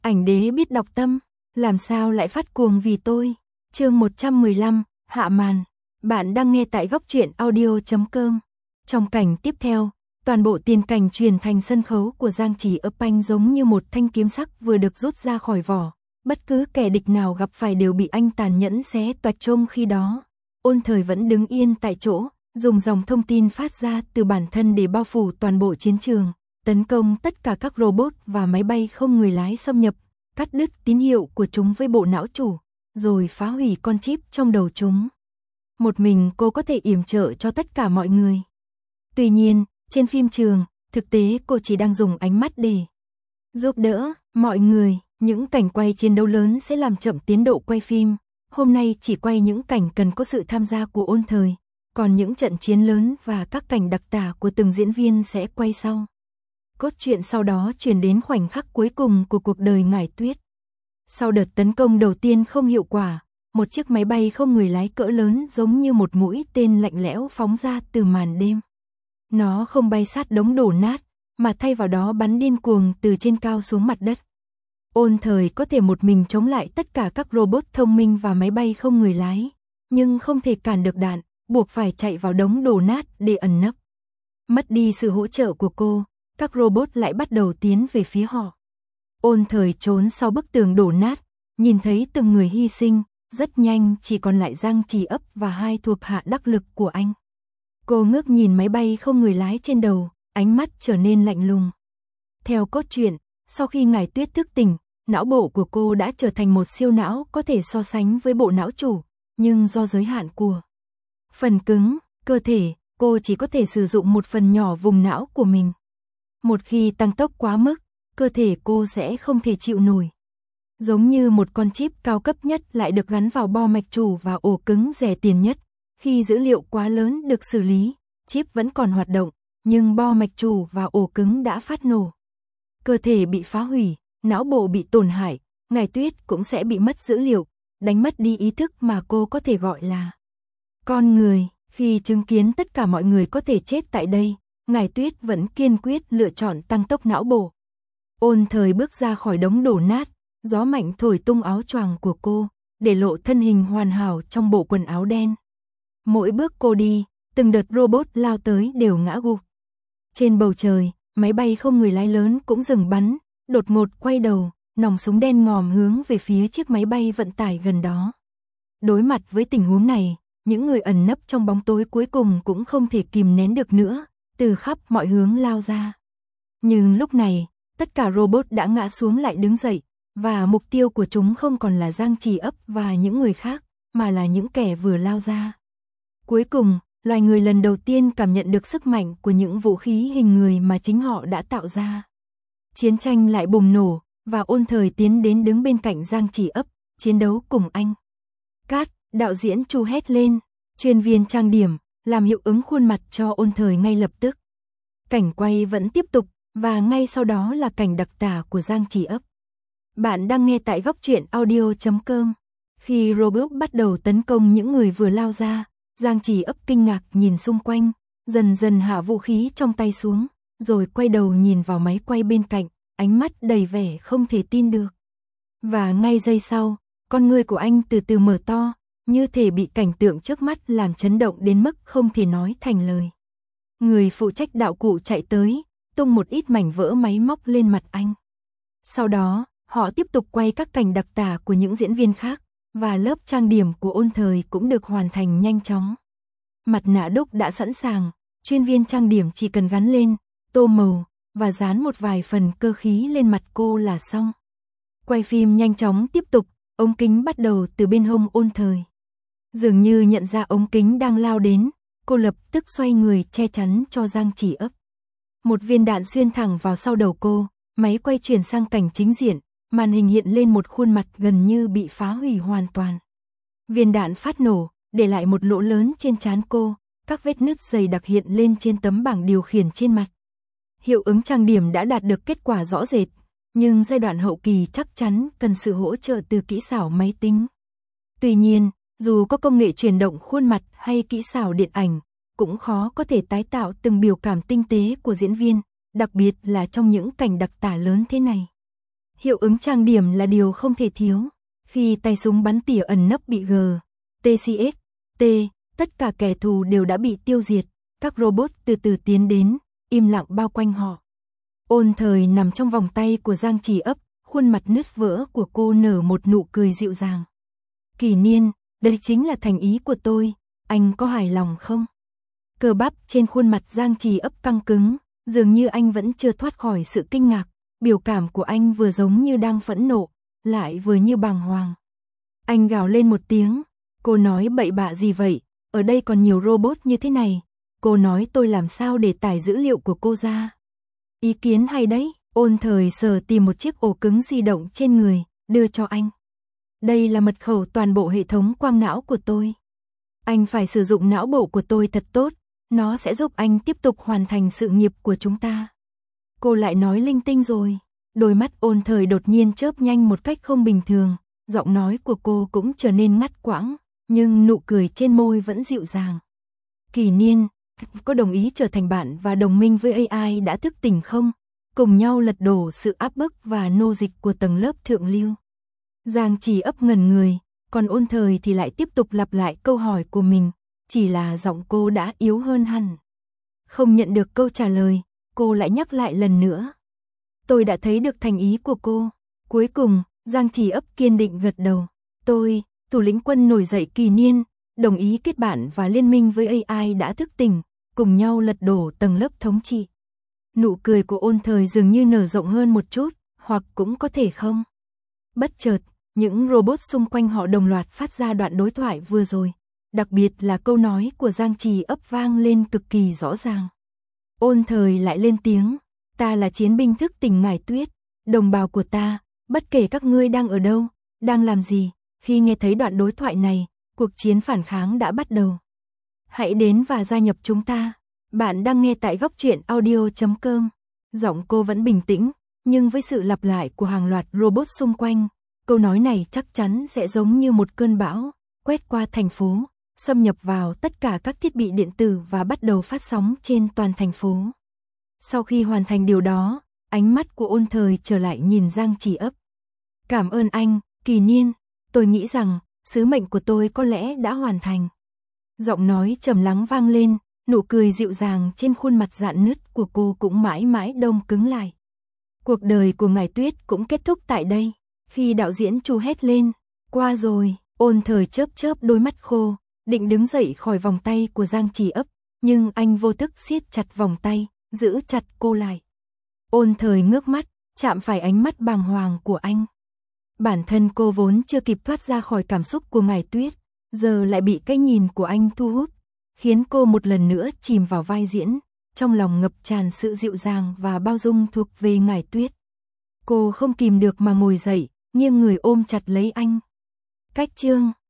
Ảnh đế biết đọc tâm, làm sao lại phát cuồng vì tôi. Chương 115, hạ màn. Bạn đang nghe tại góc truyện audio.com. Trong cảnh tiếp theo, toàn bộ tiền cảnh truyền thành sân khấu của Giang Chỉ Ấp Anh giống như một thanh kiếm sắc vừa được rút ra khỏi vỏ. Bất cứ kẻ địch nào gặp phải đều bị anh tàn nhẫn xé toạc. Trong khi đó, Ôn Thời vẫn đứng yên tại chỗ, dùng dòng thông tin phát ra từ bản thân để bao phủ toàn bộ chiến trường, tấn công tất cả các robot và máy bay không người lái xâm nhập, cắt đứt tín hiệu của chúng với bộ não chủ, rồi phá hủy con chip trong đầu chúng. Một mình cô có thể yểm trợ cho tất cả mọi người. Tuy nhiên, trên phim trường, thực tế cô chỉ đang dùng ánh mắt để giúp đỡ mọi người. Những cảnh quay chiến đấu lớn sẽ làm chậm tiến độ quay phim. Hôm nay chỉ quay những cảnh cần có sự tham gia của Ôn Thời, còn những trận chiến lớn và các cảnh đặc tả của từng diễn viên sẽ quay sau. Cốt truyện sau đó chuyển đến khoảnh khắc cuối cùng của cuộc đời Ngải Tuyết. Sau đợt tấn công đầu tiên không hiệu quả, một chiếc máy bay không người lái cỡ lớn giống như một mũi tên lạnh lẽo phóng ra từ màn đêm. Nó không bay sát đống đổ nát, mà thay vào đó bắn điên cuồng từ trên cao xuống mặt đất. Ôn Thời có thể một mình chống lại tất cả các robot thông minh và máy bay không người lái, nhưng không thể cản được đạn, buộc phải chạy vào đống đổ nát để ẩn nấp. Mất đi sự hỗ trợ của cô, các robot lại bắt đầu tiến về phía họ. Ôn Thời trốn sau bức tường đổ nát, nhìn thấy từng người hy sinh, rất nhanh chỉ còn lại Giang Chỉ Ấp và hai thuộc hạ đắc lực của anh. Cô ngước nhìn máy bay không người lái trên đầu, ánh mắt trở nên lạnh lùng. Theo cốt truyện, sau khi Ngải Tuyết thức tỉnh, não bộ của cô đã trở thành một siêu não có thể so sánh với bộ não chủ, nhưng do giới hạn của phần cứng, cơ thể, cô chỉ có thể sử dụng một phần nhỏ vùng não của mình. Một khi tăng tốc quá mức, cơ thể cô sẽ không thể chịu nổi. Giống như một con chip cao cấp nhất lại được gắn vào bo mạch chủ và ổ cứng rẻ tiền nhất. Khi dữ liệu quá lớn được xử lý, chip vẫn còn hoạt động, nhưng bo mạch chủ và ổ cứng đã phát nổ. Cơ thể bị phá hủy, não bộ bị tổn hại, Ngải Tuyết cũng sẽ bị mất dữ liệu, đánh mất đi ý thức mà cô có thể gọi là con người. Khi chứng kiến tất cả mọi người có thể chết tại đây, Ngải Tuyết vẫn kiên quyết lựa chọn tăng tốc não bộ. Ôn Thời bước ra khỏi đống đổ nát, gió mạnh thổi tung áo choàng của cô, để lộ thân hình hoàn hảo trong bộ quần áo đen. Mỗi bước cô đi, từng đợt robot lao tới đều ngã gục. Trên bầu trời, máy bay không người lái lớn cũng dừng bắn, đột ngột quay đầu, nòng súng đen ngòm hướng về phía chiếc máy bay vận tải gần đó. Đối mặt với tình huống này, những người ẩn nấp trong bóng tối cuối cùng cũng không thể kìm nén được nữa, từ khắp mọi hướng lao ra. Nhưng lúc này, tất cả robot đã ngã xuống lại đứng dậy, và mục tiêu của chúng không còn là Giang Chỉ Ấp và những người khác, mà là những kẻ vừa lao ra. Cuối cùng, loài người lần đầu tiên cảm nhận được sức mạnh của những vũ khí hình người mà chính họ đã tạo ra. Chiến tranh lại bùng nổ, và Ôn Thời tiến đến đứng bên cạnh Giang Chỉ Ấp, chiến đấu cùng anh. Cát, đạo diễn Chu hét lên, chuyên viên trang điểm, làm hiệu ứng khuôn mặt cho Ôn Thời ngay lập tức. Cảnh quay vẫn tiếp tục, và ngay sau đó là cảnh đặc tả của Giang Chỉ Ấp. Bạn đang nghe tại góc truyện audio.com. Khi robot bắt đầu tấn công những người vừa lao ra, Giang Chỉ Ấp kinh ngạc nhìn xung quanh, dần dần hạ vũ khí trong tay xuống, rồi quay đầu nhìn vào máy quay bên cạnh, ánh mắt đầy vẻ không thể tin được. Và ngay giây sau, con ngươi của anh từ từ mở to, như thể bị cảnh tượng trước mắt làm chấn động đến mức không thể nói thành lời. Người phụ trách đạo cụ chạy tới, tung một ít mảnh vỡ máy móc lên mặt anh. Sau đó, họ tiếp tục quay các cảnh đặc tả của những diễn viên khác, và lớp trang điểm của Ôn Thời cũng được hoàn thành nhanh chóng. Mặt nạ đúc đã sẵn sàng, chuyên viên trang điểm chỉ cần gắn lên, tô màu, và dán một vài phần cơ khí lên mặt cô là xong. Quay phim nhanh chóng tiếp tục, ống kính bắt đầu từ bên hông Ôn Thời. Dường như nhận ra ống kính đang lao đến, cô lập tức xoay người che chắn cho Giang Chỉ Ấp. Một viên đạn xuyên thẳng vào sau đầu cô, máy quay chuyển sang cảnh chính diện, màn hình hiện lên một khuôn mặt gần như bị phá hủy hoàn toàn. Viên đạn phát nổ, để lại một lỗ lớn trên trán cô, các vết nứt dày đặc hiện lên trên tấm bảng điều khiển trên mặt. Hiệu ứng trang điểm đã đạt được kết quả rõ rệt, nhưng giai đoạn hậu kỳ chắc chắn cần sự hỗ trợ từ kỹ xảo máy tính. Tuy nhiên, dù có công nghệ chuyển động khuôn mặt hay kỹ xảo điện ảnh, cũng khó có thể tái tạo từng biểu cảm tinh tế của diễn viên, đặc biệt là trong những cảnh đặc tả lớn thế này. Hiệu ứng trang điểm là điều không thể thiếu. Khi tay súng bắn tỉa ẩn nấp bị TCS, tất cả kẻ thù đều đã bị tiêu diệt, các robot từ từ tiến đến, im lặng bao quanh họ. Ôn Thời nằm trong vòng tay của Giang Chỉ Ấp, khuôn mặt nứt vỡ của cô nở một nụ cười dịu dàng. Kỷ Niên, đây chính là thành ý của tôi, anh có hài lòng không? Cơ bắp trên khuôn mặt Giang Chỉ Ấp căng cứng, dường như anh vẫn chưa thoát khỏi sự kinh ngạc, biểu cảm của anh vừa giống như đang phẫn nộ, lại vừa như bàng hoàng. Anh gào lên một tiếng, cô nói bậy bạ gì vậy, ở đây còn nhiều robot như thế này, cô nói tôi làm sao để tải dữ liệu của cô ra. Ý kiến hay đấy, Ôn Thời sờ tìm một chiếc ổ cứng di động trên người, đưa cho anh. Đây là mật khẩu toàn bộ hệ thống quang não của tôi. Anh phải sử dụng não bộ của tôi thật tốt, nó sẽ giúp anh tiếp tục hoàn thành sự nghiệp của chúng ta. Cô lại nói linh tinh rồi. Đôi mắt Ôn Thời đột nhiên chớp nhanh một cách không bình thường, giọng nói của cô cũng trở nên ngắt quãng, nhưng nụ cười trên môi vẫn dịu dàng. Kỷ Niên, có đồng ý trở thành bạn và đồng minh với AI đã thức tỉnh không? Cùng nhau lật đổ sự áp bức và nô dịch của tầng lớp thượng lưu. Giang Chỉ Ấp ngẩn người, còn Ôn Thời thì lại tiếp tục lặp lại câu hỏi của mình, chỉ là giọng cô đã yếu hơn hẳn. Không nhận được câu trả lời, cô lại nhắc lại lần nữa. Tôi đã thấy được thành ý của cô. Cuối cùng, Giang Chỉ Ấp kiên định gật đầu. Tôi, thủ lĩnh quân nổi dậy Kỷ Niên, đồng ý kết bạn và liên minh với AI đã thức tỉnh, cùng nhau lật đổ tầng lớp thống trị. Nụ cười của Ôn Thời dường như nở rộng hơn một chút, hoặc cũng có thể không. Bất chợt, những robot xung quanh họ đồng loạt phát ra đoạn đối thoại vừa rồi. Đặc biệt là câu nói của Giang Chỉ Ấp vang lên cực kỳ rõ ràng. Ôn Thời lại lên tiếng, ta là chiến binh thức tỉnh Ngải Tuyết, đồng bào của ta, bất kể các ngươi đang ở đâu, đang làm gì, khi nghe thấy đoạn đối thoại này, cuộc chiến phản kháng đã bắt đầu. Hãy đến và gia nhập chúng ta. Bạn đang nghe tại goctruyện.audio.com. Giọng cô vẫn bình tĩnh, nhưng với sự lặp lại của hàng loạt robot xung quanh, câu nói này chắc chắn sẽ giống như một cơn bão, quét qua thành phố, xâm nhập vào tất cả các thiết bị điện tử và bắt đầu phát sóng trên toàn thành phố. Sau khi hoàn thành điều đó, ánh mắt của Ôn Thời trở lại nhìn Giang Chỉ Ấp. Cảm ơn anh, Kỷ Niên, tôi nghĩ rằng, sứ mệnh của tôi có lẽ đã hoàn thành. Giọng nói trầm lắng vang lên, nụ cười dịu dàng trên khuôn mặt rạn nứt của cô cũng mãi mãi đông cứng lại. Cuộc đời của Ngải Tuyết cũng kết thúc tại đây. Khi đạo diễn Chu hét lên, qua rồi, Ôn Thời chớp chớp đôi mắt khô, định đứng dậy khỏi vòng tay của Giang Chỉ Ấp, nhưng anh vô thức siết chặt vòng tay, giữ chặt cô lại. Ôn Thời ngước mắt, chạm phải ánh mắt bàng hoàng của anh. Bản thân cô vốn chưa kịp thoát ra khỏi cảm xúc của Ngải Tuyết, giờ lại bị cái nhìn của anh thu hút, khiến cô một lần nữa chìm vào vai diễn, trong lòng ngập tràn sự dịu dàng và bao dung thuộc về Ngải Tuyết. Cô không kìm được mà ngồi dậy, nghiêng người ôm chặt lấy anh. Cách chương